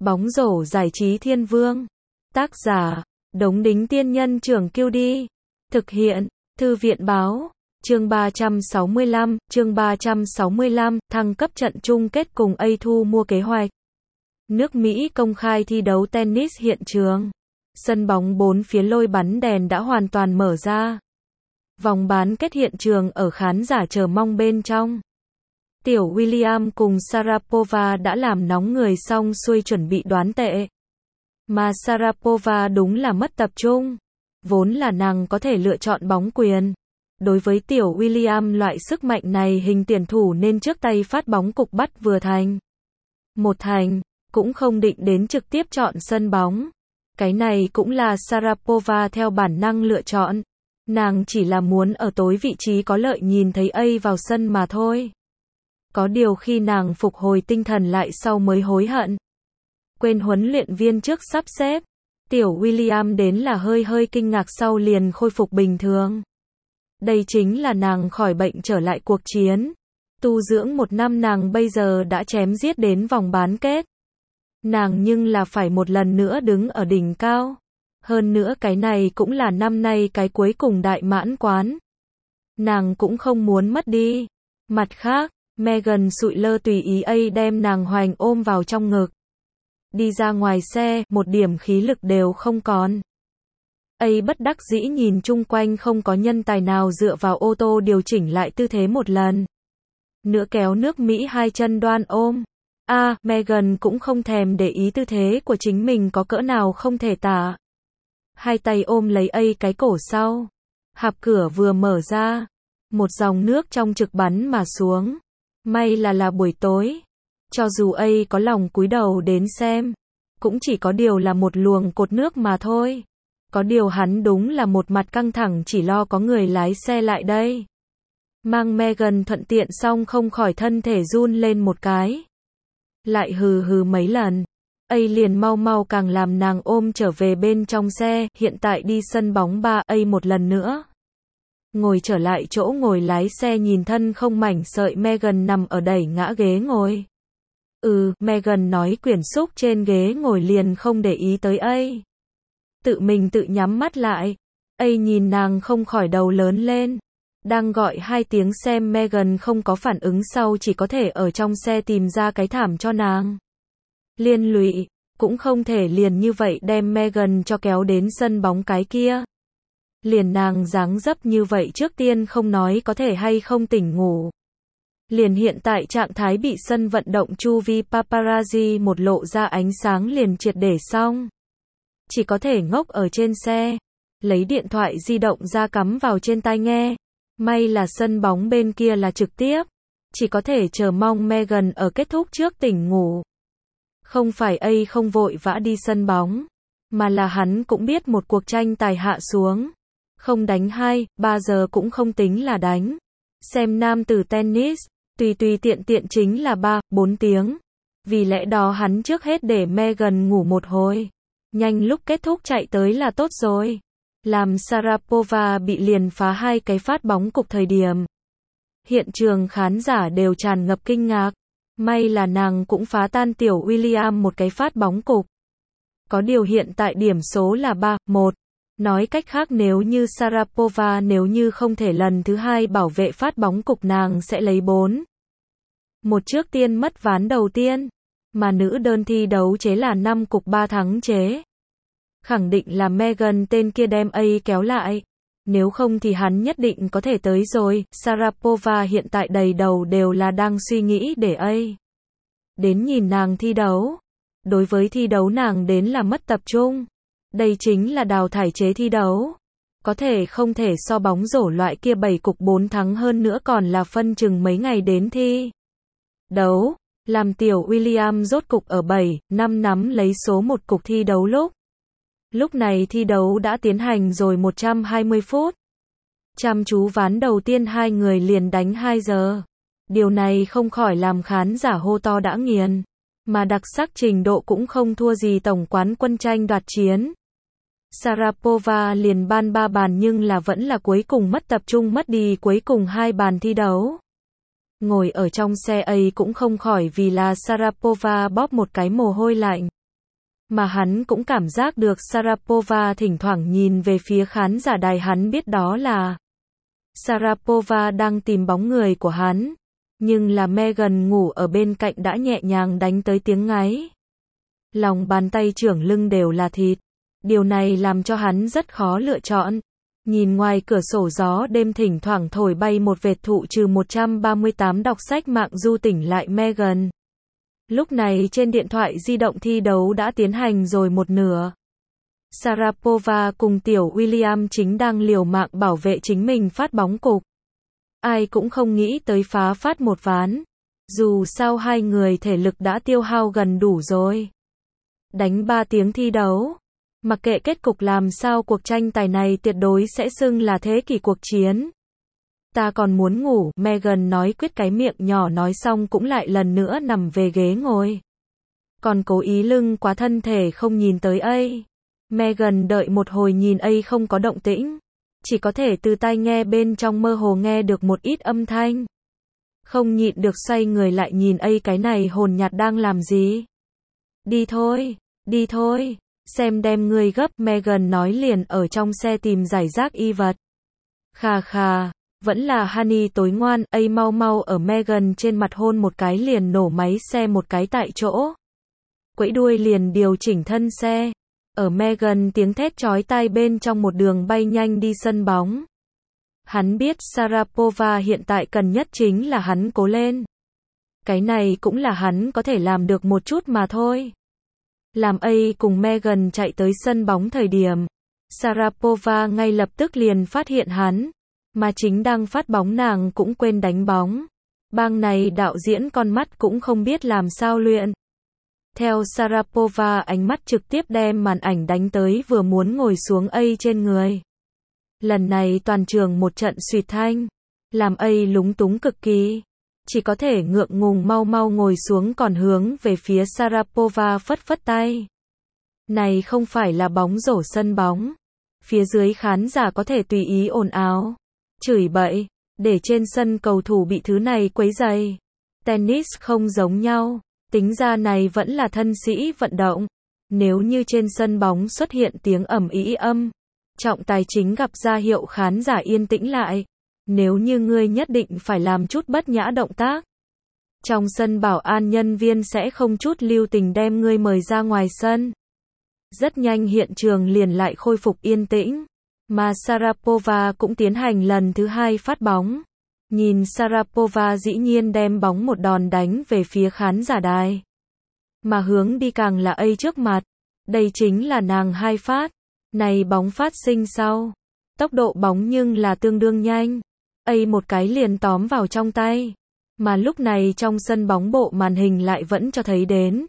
Bóng rổ giải trí thiên vương. Tác giả, Đống Đính Tiên Nhân Trưởng Kiêu Đi. Thực hiện, Thư viện Báo. Chương 365, thăng cấp trận chung kết cùng A thu mua kế hoạch. Nước Mỹ công khai thi đấu tennis hiện trường. Sân bóng bốn phía lôi bắn đèn đã hoàn toàn mở ra. Vòng bán kết hiện trường ở khán giả chờ mong bên trong. Tiểu William cùng Sharapova đã làm nóng người xong xuôi chuẩn bị đoán tệ. Mà Sharapova đúng là mất tập trung. Vốn là nàng có thể lựa chọn bóng quyền. Đối với Tiểu William loại sức mạnh này hình tiền thủ nên trước tay phát bóng cục bắt vừa thành. Một thành, cũng không định đến trực tiếp chọn sân bóng. Cái này cũng là Sharapova theo bản năng lựa chọn. Nàng chỉ là muốn ở tối vị trí có lợi nhìn thấy A vào sân mà thôi. Có điều khi nàng phục hồi tinh thần lại sau mới hối hận. Quên huấn luyện viên trước sắp xếp. Tiểu William đến là hơi kinh ngạc sau liền khôi phục bình thường. Đây chính là nàng khỏi bệnh trở lại cuộc chiến. Tu dưỡng một năm nàng bây giờ đã chém giết đến vòng bán kết. Nàng nhưng là phải một lần nữa đứng ở đỉnh cao. Hơn nữa cái này cũng là năm nay cái cuối cùng đại mãn quán. Nàng cũng không muốn mất đi. Mặt khác, Megan sụi lơ tùy ý A đem nàng hoành ôm vào trong ngực. Đi ra ngoài xe, một điểm khí lực đều không còn. A bất đắc dĩ nhìn chung quanh không có nhân tài nào dựa vào ô tô điều chỉnh lại tư thế một lần. Nữa kéo nước Mỹ hai chân đoan ôm. Megan cũng không thèm để ý tư thế của chính mình có cỡ nào không thể tả. Hai tay ôm lấy A cái cổ sau. Hạp cửa vừa mở ra. Một dòng nước trong trực bắn mà xuống. May là buổi tối. Cho dù A có lòng cúi đầu đến xem. Cũng chỉ có điều là một luồng cột nước mà thôi. Có điều hắn đúng là một mặt căng thẳng chỉ lo có người lái xe lại đây. Mang Megan thuận tiện xong không khỏi thân thể run lên một cái. Lại hừ mấy lần. A liền mau càng làm nàng ôm trở về bên trong xe, hiện tại đi sân bóng 3 A một lần nữa. Ngồi trở lại chỗ ngồi lái xe nhìn thân không mảnh sợi Megan nằm ở đẩy ngã ghế ngồi. Megan nói quyển xúc trên ghế ngồi liền không để ý tới A. Tự mình tự nhắm mắt lại. A nhìn nàng không khỏi đầu lớn lên. Đang gọi hai tiếng xem Megan không có phản ứng sau chỉ có thể ở trong xe tìm ra cái thảm cho nàng. Liên lụy, cũng không thể liền như vậy đem Megan cho kéo đến sân bóng cái kia. Liền nàng dáng dấp như vậy trước tiên không nói có thể hay không tỉnh ngủ. Liền hiện tại trạng thái bị sân vận động chu vi paparazzi một lộ ra ánh sáng liền triệt để xong. Chỉ có thể ngốc ở trên xe, lấy điện thoại di động ra cắm vào trên tai nghe. May là sân bóng bên kia là trực tiếp. Chỉ có thể chờ mong Megan ở kết thúc trước tỉnh ngủ. Không phải A không vội vã đi sân bóng, mà là hắn cũng biết một cuộc tranh tài hạ xuống. Không đánh 2-3 giờ cũng không tính là đánh. Xem nam tử tennis, tùy tiện chính là 3-4 tiếng. Vì lẽ đó hắn trước hết để Megan ngủ một hồi. Nhanh lúc kết thúc chạy tới là tốt rồi. Làm Sharapova bị liền phá hai cái phát bóng cục thời điểm. Hiện trường khán giả đều tràn ngập kinh ngạc. May là nàng cũng phá tan Tiểu William một cái phát bóng cục. Có điều hiện tại điểm số là 3-1. Nói cách khác nếu như Sharapova nếu như không thể lần thứ hai bảo vệ phát bóng cục nàng sẽ lấy 4-1 trước tiên mất ván đầu tiên. Mà nữ đơn thi đấu chế là 5 cục 3 thắng chế. Khẳng định là Megan tên kia đem A kéo lại. Nếu không thì hắn nhất định có thể tới rồi. Sharapova hiện tại đầy đầu đều là đang suy nghĩ để A đến nhìn nàng thi đấu. Đối với thi đấu nàng đến là mất tập trung. Đây chính là đào thải chế thi đấu. Có thể không thể so bóng rổ loại kia 7 cục 4 thắng hơn nữa còn là phân chừng mấy ngày đến thi đấu. Làm Tiểu William rốt cục ở 7-5 nắm lấy số 1 cục thi đấu lúc này thi đấu đã tiến hành rồi 120 phút. Chăm chú ván đầu tiên hai người liền đánh 2 giờ. Điều này không khỏi làm khán giả hô to đã nghiền. Mà đặc sắc trình độ cũng không thua gì tổng quán quân tranh đoạt chiến. Sharapova liền ban 3 bàn nhưng là vẫn là cuối cùng mất tập trung mất đi cuối cùng 2 bàn thi đấu. Ngồi ở trong xe A cũng không khỏi vì là Sharapova bóp một cái mồ hôi lạnh. Mà hắn cũng cảm giác được Sharapova thỉnh thoảng nhìn về phía khán giả đài, hắn biết đó là Sharapova đang tìm bóng người của hắn. Nhưng là Megan ngủ ở bên cạnh đã nhẹ nhàng đánh tới tiếng ngáy. Lòng bàn tay trưởng lưng đều là thịt. Điều này làm cho hắn rất khó lựa chọn. Nhìn ngoài cửa sổ gió đêm thỉnh thoảng thổi bay một vệt thụ trừ 138 đọc sách mạng du tỉnh lại Megan. Lúc này trên điện thoại di động thi đấu đã tiến hành rồi một nửa. Sharapova cùng tiểu William chính đang liều mạng bảo vệ chính mình phát bóng cục. Ai cũng không nghĩ tới phá phát một ván. Dù sao hai người thể lực đã tiêu hao gần đủ rồi. Đánh 3 tiếng thi đấu. Mặc kệ kết cục làm sao, cuộc tranh tài này tuyệt đối sẽ xưng là thế kỷ cuộc chiến. Ta còn muốn ngủ, Megan nói quyết, cái miệng nhỏ nói xong cũng lại lần nữa nằm về ghế ngồi. Còn cố ý lưng quá thân thể không nhìn tới ấy. Megan đợi một hồi nhìn ấy không có động tĩnh. Chỉ có thể từ tai nghe bên trong mơ hồ nghe được một ít âm thanh. Không nhịn được xoay người lại nhìn ấy, cái này hồn nhạt đang làm gì. Đi thôi, xem đem ngươi gấp, Megan nói liền ở trong xe tìm giải rác y vật. Khà, vẫn là Honey tối ngoan, ấy mau mau ở Megan trên mặt hôn một cái liền nổ máy xe một cái tại chỗ. Quẫy đuôi liền điều chỉnh thân xe. Ở Megan tiếng thét chói tai bên trong một đường bay nhanh đi sân bóng. Hắn biết Sharapova hiện tại cần nhất chính là hắn cố lên. Cái này cũng là hắn có thể làm được một chút mà thôi. Làm ấy cùng Megan chạy tới sân bóng thời điểm, Sharapova ngay lập tức liền phát hiện hắn, mà chính đang phát bóng nàng cũng quên đánh bóng. Bang này đạo diễn con mắt cũng không biết làm sao luyện. Theo Sharapova ánh mắt trực tiếp đem màn ảnh đánh tới vừa muốn ngồi xuống ấy trên người. Lần này toàn trường một trận suýt thanh, làm ấy lúng túng cực kỳ. Chỉ có thể ngượng ngùng mau mau ngồi xuống, còn hướng về phía Sharapova phất phất tay. Này không phải là bóng rổ sân bóng. Phía dưới khán giả có thể tùy ý ồn ào, chửi bậy, để trên sân cầu thủ bị thứ này quấy rầy. Tennis không giống nhau, tính ra này vẫn là thân sĩ vận động. Nếu như trên sân bóng xuất hiện tiếng ầm ĩ âm, trọng tài chính gặp ra hiệu khán giả yên tĩnh lại. Nếu như ngươi nhất định phải làm chút bất nhã động tác, trong sân bảo an nhân viên sẽ không chút lưu tình đem ngươi mời ra ngoài sân. Rất nhanh hiện trường liền lại khôi phục yên tĩnh, mà Sharapova cũng tiến hành lần thứ 2 phát bóng. Nhìn Sharapova dĩ nhiên đem bóng một đòn đánh về phía khán giả đài. Mà hướng đi càng là ấy trước mặt. Đây chính là nàng 2 phát. Này bóng phát sinh sau. Tốc độ bóng nhưng là tương đương nhanh. ấy một cái liền tóm vào trong tay. Mà lúc này trong sân bóng bộ màn hình lại vẫn cho thấy đến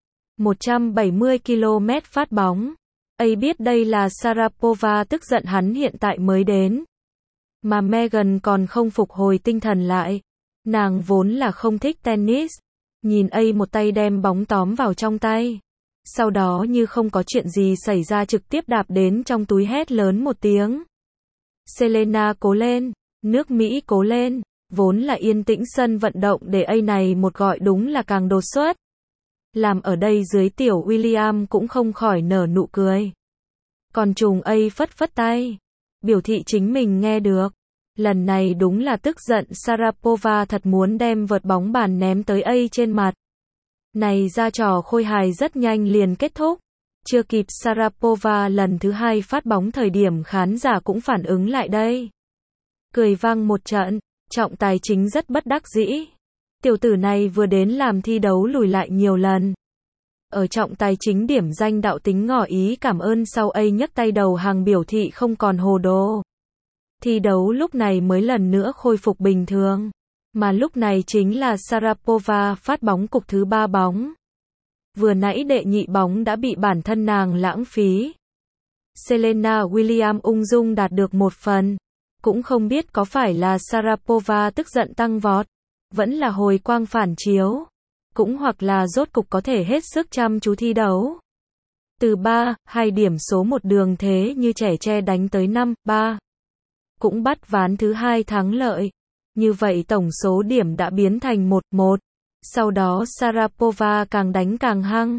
170 km phát bóng. ấy biết đây là Sharapova tức giận hắn hiện tại mới đến. Mà Megan còn không phục hồi tinh thần lại. Nàng vốn là không thích tennis. Nhìn ấy một tay đem bóng tóm vào trong tay. Sau đó như không có chuyện gì xảy ra trực tiếp đạp đến trong túi hét lớn một tiếng. Selena cố lên, nước Mỹ cố lên. Vốn là yên tĩnh sân vận động để ấy này một gọi đúng là càng đột xuất. Làm ở đây dưới tiểu William cũng không khỏi nở nụ cười. Còn trùng ấy phất phất tay. Biểu thị chính mình nghe được. Lần này đúng là tức giận, Sharapova thật muốn đem vợt bóng bàn ném tới ấy trên mặt. Này ra trò khôi hài rất nhanh liền kết thúc. Chưa kịp Sharapova lần thứ 2 phát bóng thời điểm khán giả cũng phản ứng lại đây. Cười vang một trận, trọng tài chính rất bất đắc dĩ. Tiểu tử này vừa đến làm thi đấu lùi lại nhiều lần. Ở trọng tài chính điểm danh đạo tính ngỏ ý cảm ơn sau ấy nhấc tay đầu hàng biểu thị không còn hồ đồ. Thi đấu lúc này mới lần nữa khôi phục bình thường. Mà lúc này chính là Sharapova phát bóng cục thứ 3 bóng. Vừa nãy đệ nhị bóng đã bị bản thân nàng lãng phí. Serena Williams ung dung đạt được một phần. Cũng không biết có phải là Sharapova tức giận tăng vọt, vẫn là hồi quang phản chiếu, cũng hoặc là rốt cục có thể hết sức chăm chú thi đấu. Từ 3-2 điểm số một đường thế như trẻ tre đánh tới 5-3. Cũng bắt ván thứ 2 thắng lợi. Như vậy tổng số điểm đã biến thành 1-1. Sau đó Sharapova càng đánh càng hăng.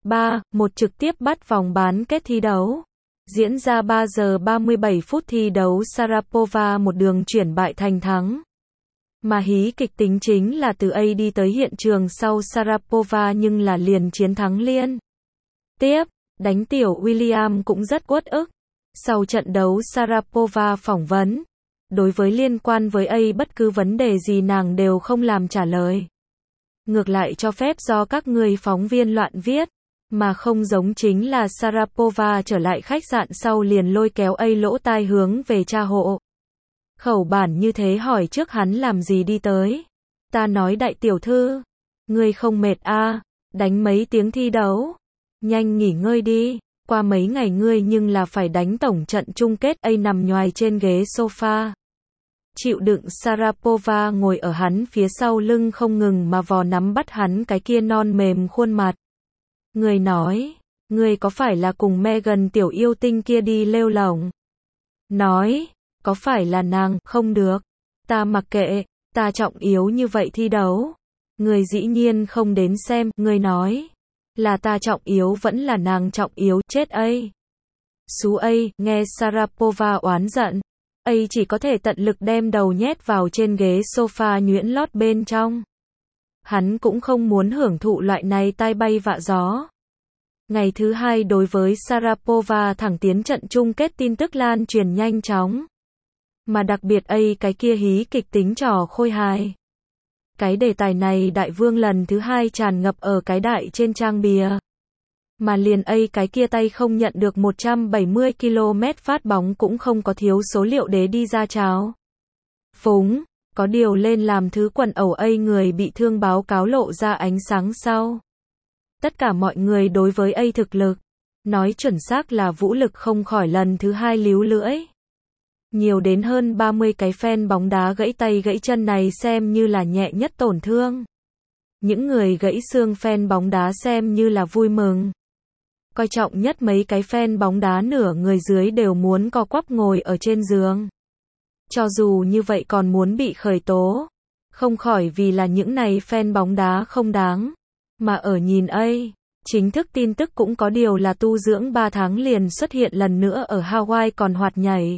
3-1 trực tiếp bắt vòng bán kết thi đấu. Diễn ra 3 giờ 37 phút thi đấu, Sharapova một đường chuyển bại thành thắng. Mà hí kịch tính chính là từ A đi tới hiện trường sau Sharapova nhưng là liền chiến thắng liên tiếp, đánh tiểu William cũng rất uất ức. Sau trận đấu Sharapova phỏng vấn, đối với liên quan với A bất cứ vấn đề gì nàng đều không làm trả lời. Ngược lại cho phép do các người phóng viên loạn viết, mà không giống chính là Sharapova trở lại khách sạn sau liền lôi kéo A lỗ tai hướng về cha hộ. Khẩu bản như thế hỏi trước hắn làm gì đi tới. Ta nói đại tiểu thư, ngươi không mệt à, đánh mấy tiếng thi đấu. Nhanh nghỉ ngơi đi, qua mấy ngày ngươi nhưng là phải đánh tổng trận chung kết. A nằm nhoài trên ghế sofa. Chịu đựng Sharapova ngồi ở hắn phía sau lưng không ngừng mà vò nắm bắt hắn cái kia non mềm khuôn mặt. Người nói, ngươi có phải là cùng Megan tiểu yêu tinh kia đi lêu lổng? Nói, có phải là nàng? Không được, ta mặc kệ, ta trọng yếu như vậy thi đấu. Người dĩ nhiên không đến xem, người nói, là ta trọng yếu vẫn là nàng trọng yếu, chết A. Xú A, nghe Sharapova oán giận. A chỉ có thể tận lực đem đầu nhét vào trên ghế sofa nhuyễn lót bên trong. Hắn cũng không muốn hưởng thụ loại này tai bay vạ gió. Ngày thứ hai đối với Sharapova thẳng tiến trận chung kết tin tức lan truyền nhanh chóng. Mà đặc biệt A cái kia hí kịch tính trò khôi hài. Cái đề tài này đại vương lần thứ hai tràn ngập ở cái đại trên trang bìa. Mà liền A cái kia tay không nhận được 170 km phát bóng cũng không có thiếu số liệu đế đi ra cháo phúng, có điều lên làm thứ quần ẩu A người bị thương báo cáo lộ ra ánh sáng sau. Tất cả mọi người đối với A thực lực, nói chuẩn xác là vũ lực không khỏi lần thứ hai líu lưỡi. Nhiều đến hơn 30 cái fan bóng đá gãy tay gãy chân này xem như là nhẹ nhất tổn thương. Những người gãy xương fan bóng đá xem như là vui mừng. Coi trọng nhất mấy cái fan bóng đá nửa người dưới đều muốn co quắp ngồi ở trên giường. Cho dù như vậy còn muốn bị khởi tố. Không khỏi vì là những này fan bóng đá không đáng. Mà ở nhìn A, chính thức tin tức cũng có điều là tu dưỡng 3 tháng liền xuất hiện lần nữa ở Hawaii còn hoạt nhảy.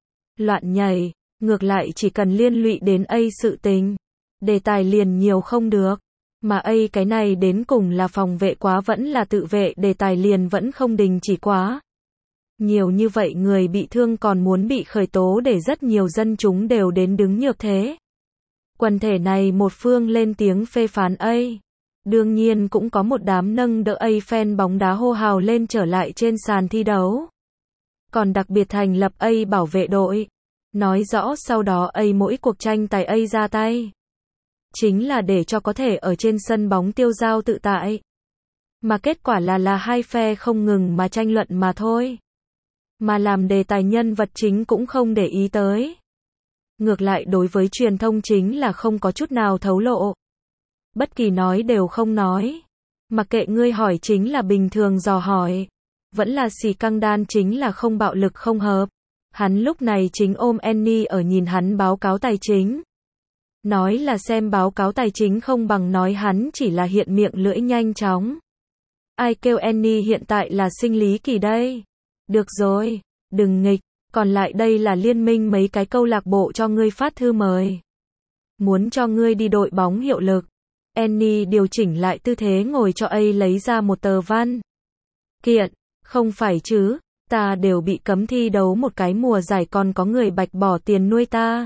Loạn nhảy, ngược lại chỉ cần liên lụy đến A sự tình. Đề tài liền nhiều không được. Mà A cái này đến cùng là phòng vệ quá vẫn là tự vệ, đề tài liền vẫn không đình chỉ quá. Nhiều như vậy người bị thương còn muốn bị khởi tố để rất nhiều dân chúng đều đến đứng nhược thế. Quần thể này một phương lên tiếng phê phán A. Đương nhiên cũng có một đám nâng đỡ A fan bóng đá hô hào lên trở lại trên sàn thi đấu. Còn đặc biệt thành lập A bảo vệ đội. Nói rõ sau đó A mỗi cuộc tranh tài A ra tay. Chính là để cho có thể ở trên sân bóng tiêu dao tự tại. Mà kết quả là hai phe không ngừng mà tranh luận mà thôi. Mà làm đề tài nhân vật chính cũng không để ý tới. Ngược lại đối với truyền thông chính là không có chút nào thấu lộ. Bất kỳ nói đều không nói. Mặc kệ ngươi hỏi chính là bình thường dò hỏi. Vẫn là xì căng đan chính là không bạo lực không hợp. Hắn lúc này chính ôm Annie ở nhìn hắn báo cáo tài chính. Nói là xem báo cáo tài chính không bằng nói hắn chỉ là hiện miệng lưỡi nhanh chóng. Ai kêu Annie hiện tại là sinh lý kỳ đây? Được rồi, đừng nghịch, còn lại đây là liên minh mấy cái câu lạc bộ cho ngươi phát thư mời. Muốn cho ngươi đi đội bóng hiệu lực. Annie điều chỉnh lại tư thế ngồi cho A lấy ra một tờ văn kiện. Không phải chứ, ta đều bị cấm thi đấu một cái mùa giải còn có người bạch bỏ tiền nuôi ta.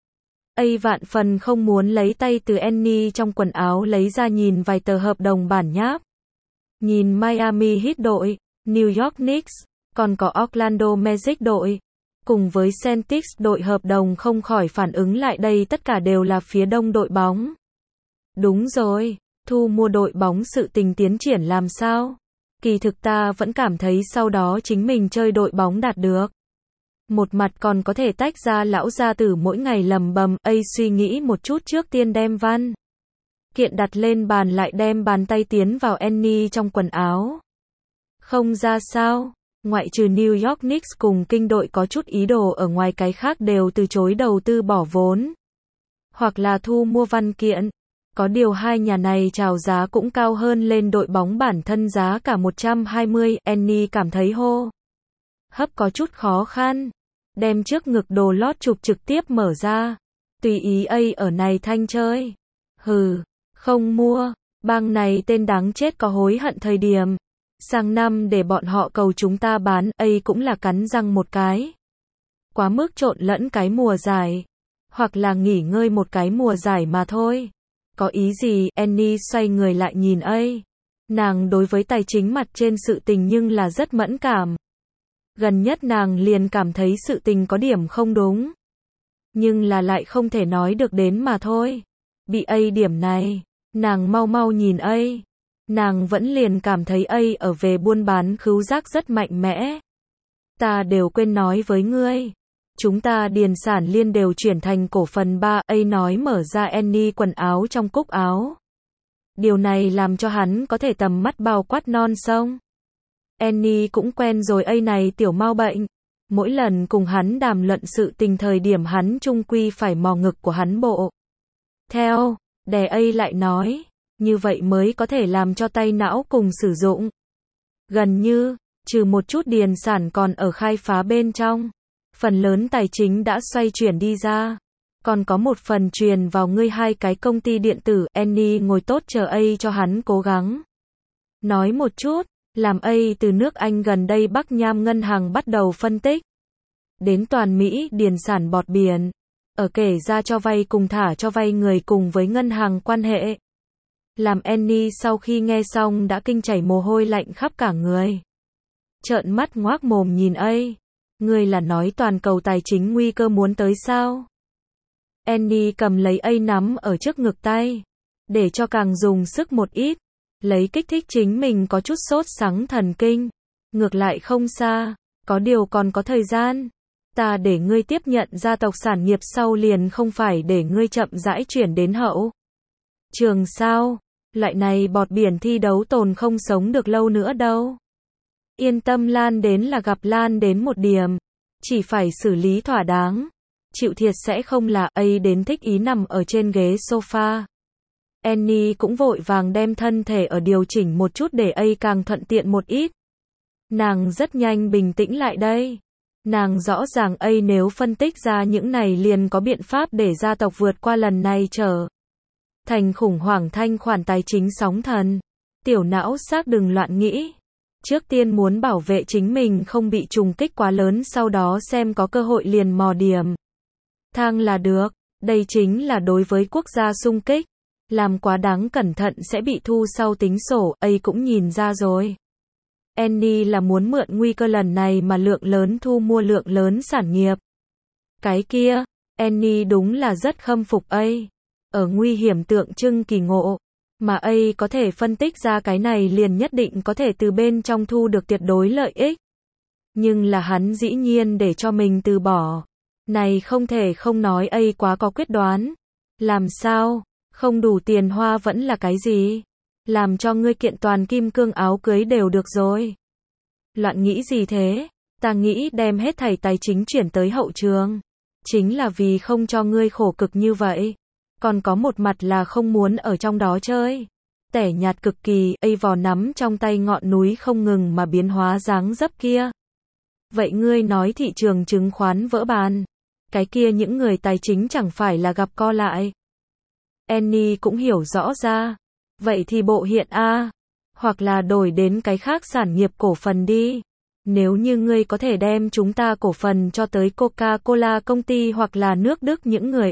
A vạn phần không muốn lấy tay từ Annie trong quần áo lấy ra nhìn vài tờ hợp đồng bản nháp. Nhìn Miami Heat đội, New York Knicks, còn có Orlando Magic đội, cùng với Celtics đội hợp đồng không khỏi phản ứng lại đây tất cả đều là phía đông đội bóng. Đúng rồi, thu mua đội bóng sự tình tiến triển làm sao? Kỳ thực ta vẫn cảm thấy sau đó chính mình chơi đội bóng đạt được. Một mặt còn có thể tách ra lão gia tử mỗi ngày lầm bầm, A suy nghĩ một chút trước tiên đem văn kiện đặt lên bàn lại đem bàn tay tiến vào Annie trong quần áo. Không ra sao, ngoại trừ New York Knicks cùng kinh đội có chút ý đồ ở ngoài cái khác đều từ chối đầu tư bỏ vốn. Hoặc là thu mua văn kiện. Có điều hai nhà này chào giá cũng cao hơn lên đội bóng bản thân giá cả 120, Annie cảm thấy hô hấp có chút khó khăn. Đem trước ngực đồ lót chụp trực tiếp mở ra. Tùy ý ở này thanh chơi. Hừ, không mua. Bang này tên đáng chết có hối hận thời điểm. Sang năm để bọn họ cầu chúng ta bán, cũng là cắn răng một cái. Quá mức trộn lẫn cái mùa giải. Hoặc là nghỉ ngơi một cái mùa giải mà thôi. Có ý gì? Annie xoay người lại nhìn nàng đối với tài chính mặt trên sự tình nhưng là rất mẫn cảm. Gần nhất nàng liền cảm thấy sự tình có điểm không đúng. Nhưng là lại không thể nói được đến mà thôi. Bị điểm này, nàng mau mau nhìn nàng vẫn liền cảm thấy ở về buôn bán khứu giác rất mạnh mẽ. Ta đều quên nói với ngươi. Chúng ta điền sản liên đều chuyển thành cổ phần 3, nói mở ra Annie quần áo trong cúc áo. Điều này làm cho hắn có thể tầm mắt bao quát non sông. Annie cũng quen rồi này tiểu mau bệnh. Mỗi lần cùng hắn đàm luận sự tình thời điểm hắn chung quy phải mò ngực của hắn bộ. Theo, đè lại nói, như vậy mới có thể làm cho tay não cùng sử dụng. Gần như, trừ một chút điền sản còn ở khai phá bên trong. Phần lớn tài chính đã xoay chuyển đi ra. Còn có một phần truyền vào ngươi hai cái công ty điện tử. Annie ngồi tốt chờ cho hắn cố gắng. Nói một chút, làm từ nước Anh gần đây Bắc Nham ngân hàng bắt đầu phân tích. Đến toàn Mỹ điền sản bọt biển. Ở kể ra cho vay cùng thả cho vay người cùng với ngân hàng quan hệ. Làm Annie sau khi nghe xong đã kinh chảy mồ hôi lạnh khắp cả người. Trợn mắt ngoác mồm nhìn ngươi là nói toàn cầu tài chính nguy cơ muốn tới sao? Annie cầm lấy nắm ở trước ngực tay. Để cho càng dùng sức một ít. Lấy kích thích chính mình có chút sốt sắng thần kinh. Ngược lại không xa. Có điều còn có thời gian. Ta để ngươi tiếp nhận gia tộc sản nghiệp sau liền không phải để ngươi chậm rãi chuyển đến hậu trường sao? Loại này bọt biển thi đấu tồn không sống được lâu nữa đâu. Yên tâm lan đến là gặp lan đến một điểm. Chỉ phải xử lý thỏa đáng. Chịu thiệt sẽ không là đến thích ý nằm ở trên ghế sofa. Annie cũng vội vàng đem thân thể ở điều chỉnh một chút để càng thuận tiện một ít. Nàng rất nhanh bình tĩnh lại đây. Nàng rõ ràng nếu phân tích ra những này liền có biện pháp để gia tộc vượt qua lần này trở thành khủng hoảng thanh khoản tài chính sóng thần. Tiểu não xác đừng loạn nghĩ. Trước tiên muốn bảo vệ chính mình không bị trùng kích quá lớn, sau đó xem có cơ hội liền mò điểm thang là được. Đây chính là đối với quốc gia xung kích. Làm quá đáng cẩn thận sẽ bị thu sau tính sổ, cũng nhìn ra rồi. Annie là muốn mượn nguy cơ lần này mà lượng lớn thu mua lượng lớn sản nghiệp. Cái kia, Annie đúng là rất khâm phục ở nguy hiểm tượng trưng kỳ ngộ. Mà có thể phân tích ra cái này liền nhất định có thể từ bên trong thu được tuyệt đối lợi ích. Nhưng là hắn dĩ nhiên để cho mình từ bỏ. Này không thể không nói quá có quyết đoán. Làm sao? Không đủ tiền hoa vẫn là cái gì? Làm cho ngươi kiện toàn kim cương áo cưới đều được rồi. Loạn nghĩ gì thế? Ta nghĩ đem hết thảy tài chính chuyển tới hậu trường. Chính là vì không cho ngươi khổ cực như vậy. Còn có một mặt là không muốn ở trong đó chơi. Tẻ nhạt cực kỳ, vò nắm trong tay ngọn núi không ngừng mà biến hóa dáng dấp kia. Vậy ngươi nói thị trường chứng khoán vỡ bàn. Cái kia những người tài chính chẳng phải là gặp co lại. Annie cũng hiểu rõ ra. Vậy thì bộ hiện hoặc là đổi đến cái khác sản nghiệp cổ phần đi. Nếu như ngươi có thể đem chúng ta cổ phần cho tới Coca-Cola công ty hoặc là nước Đức những người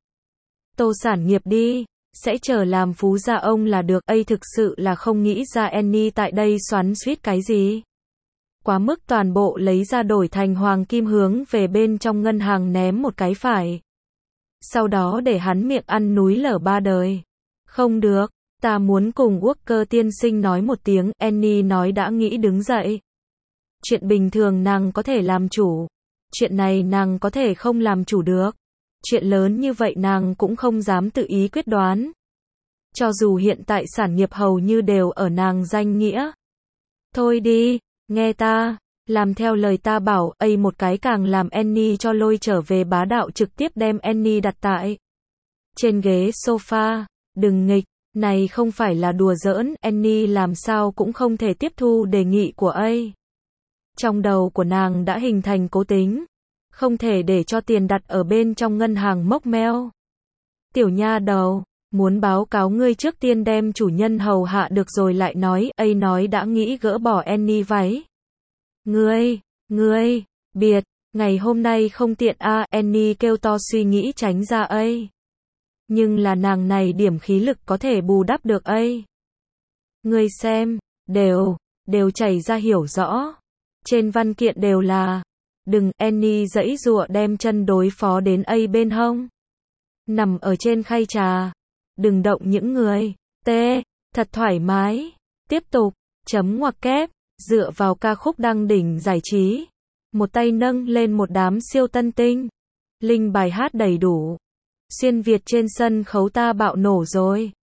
tô sản nghiệp đi, sẽ trở làm phú gia ông là được. Thực sự là không nghĩ ra Annie tại đây xoắn xuýt cái gì. Quá mức toàn bộ lấy ra đổi thành hoàng kim hướng về bên trong ngân hàng ném một cái phải. Sau đó để hắn miệng ăn núi lở ba đời. Không được, ta muốn cùng Walker tiên sinh nói một tiếng. Annie nói đã nghĩ đứng dậy. Chuyện bình thường nàng có thể làm chủ. Chuyện này nàng có thể không làm chủ được. Chuyện lớn như vậy nàng cũng không dám tự ý quyết đoán. Cho dù hiện tại sản nghiệp hầu như đều ở nàng danh nghĩa. Thôi đi, nghe ta, làm theo lời ta bảo. Một cái càng làm Annie cho lôi trở về bá đạo, trực tiếp đem Annie đặt tại trên ghế sofa. Đừng nghịch, này không phải là đùa giỡn, Annie làm sao cũng không thể tiếp thu đề nghị của A. Trong đầu của nàng đã hình thành cố tính, không thể để cho tiền đặt ở bên trong ngân hàng mốc meo. Tiểu nha đầu, muốn báo cáo ngươi trước tiên đem chủ nhân hầu hạ được rồi lại nói, A nói đã nghĩ gỡ bỏ Annie váy. Ngươi, biệt, ngày hôm nay không tiện a, Annie kêu to suy nghĩ tránh ra A. Nhưng là nàng này điểm khí lực có thể bù đắp được A. Ngươi xem, đều chảy ra hiểu rõ. Trên văn kiện đều là, đừng, Annie giãy giụa đem chân đối phó đến A bên hông. Nằm ở trên khay trà, đừng động những người, thật thoải mái. Tiếp tục, chấm ngoặc kép, dựa vào ca khúc đăng đỉnh giải trí. Một tay nâng lên một đám siêu tân tinh. Linh bài hát đầy đủ. Xuyên Việt trên sân khấu ta bạo nổ rồi.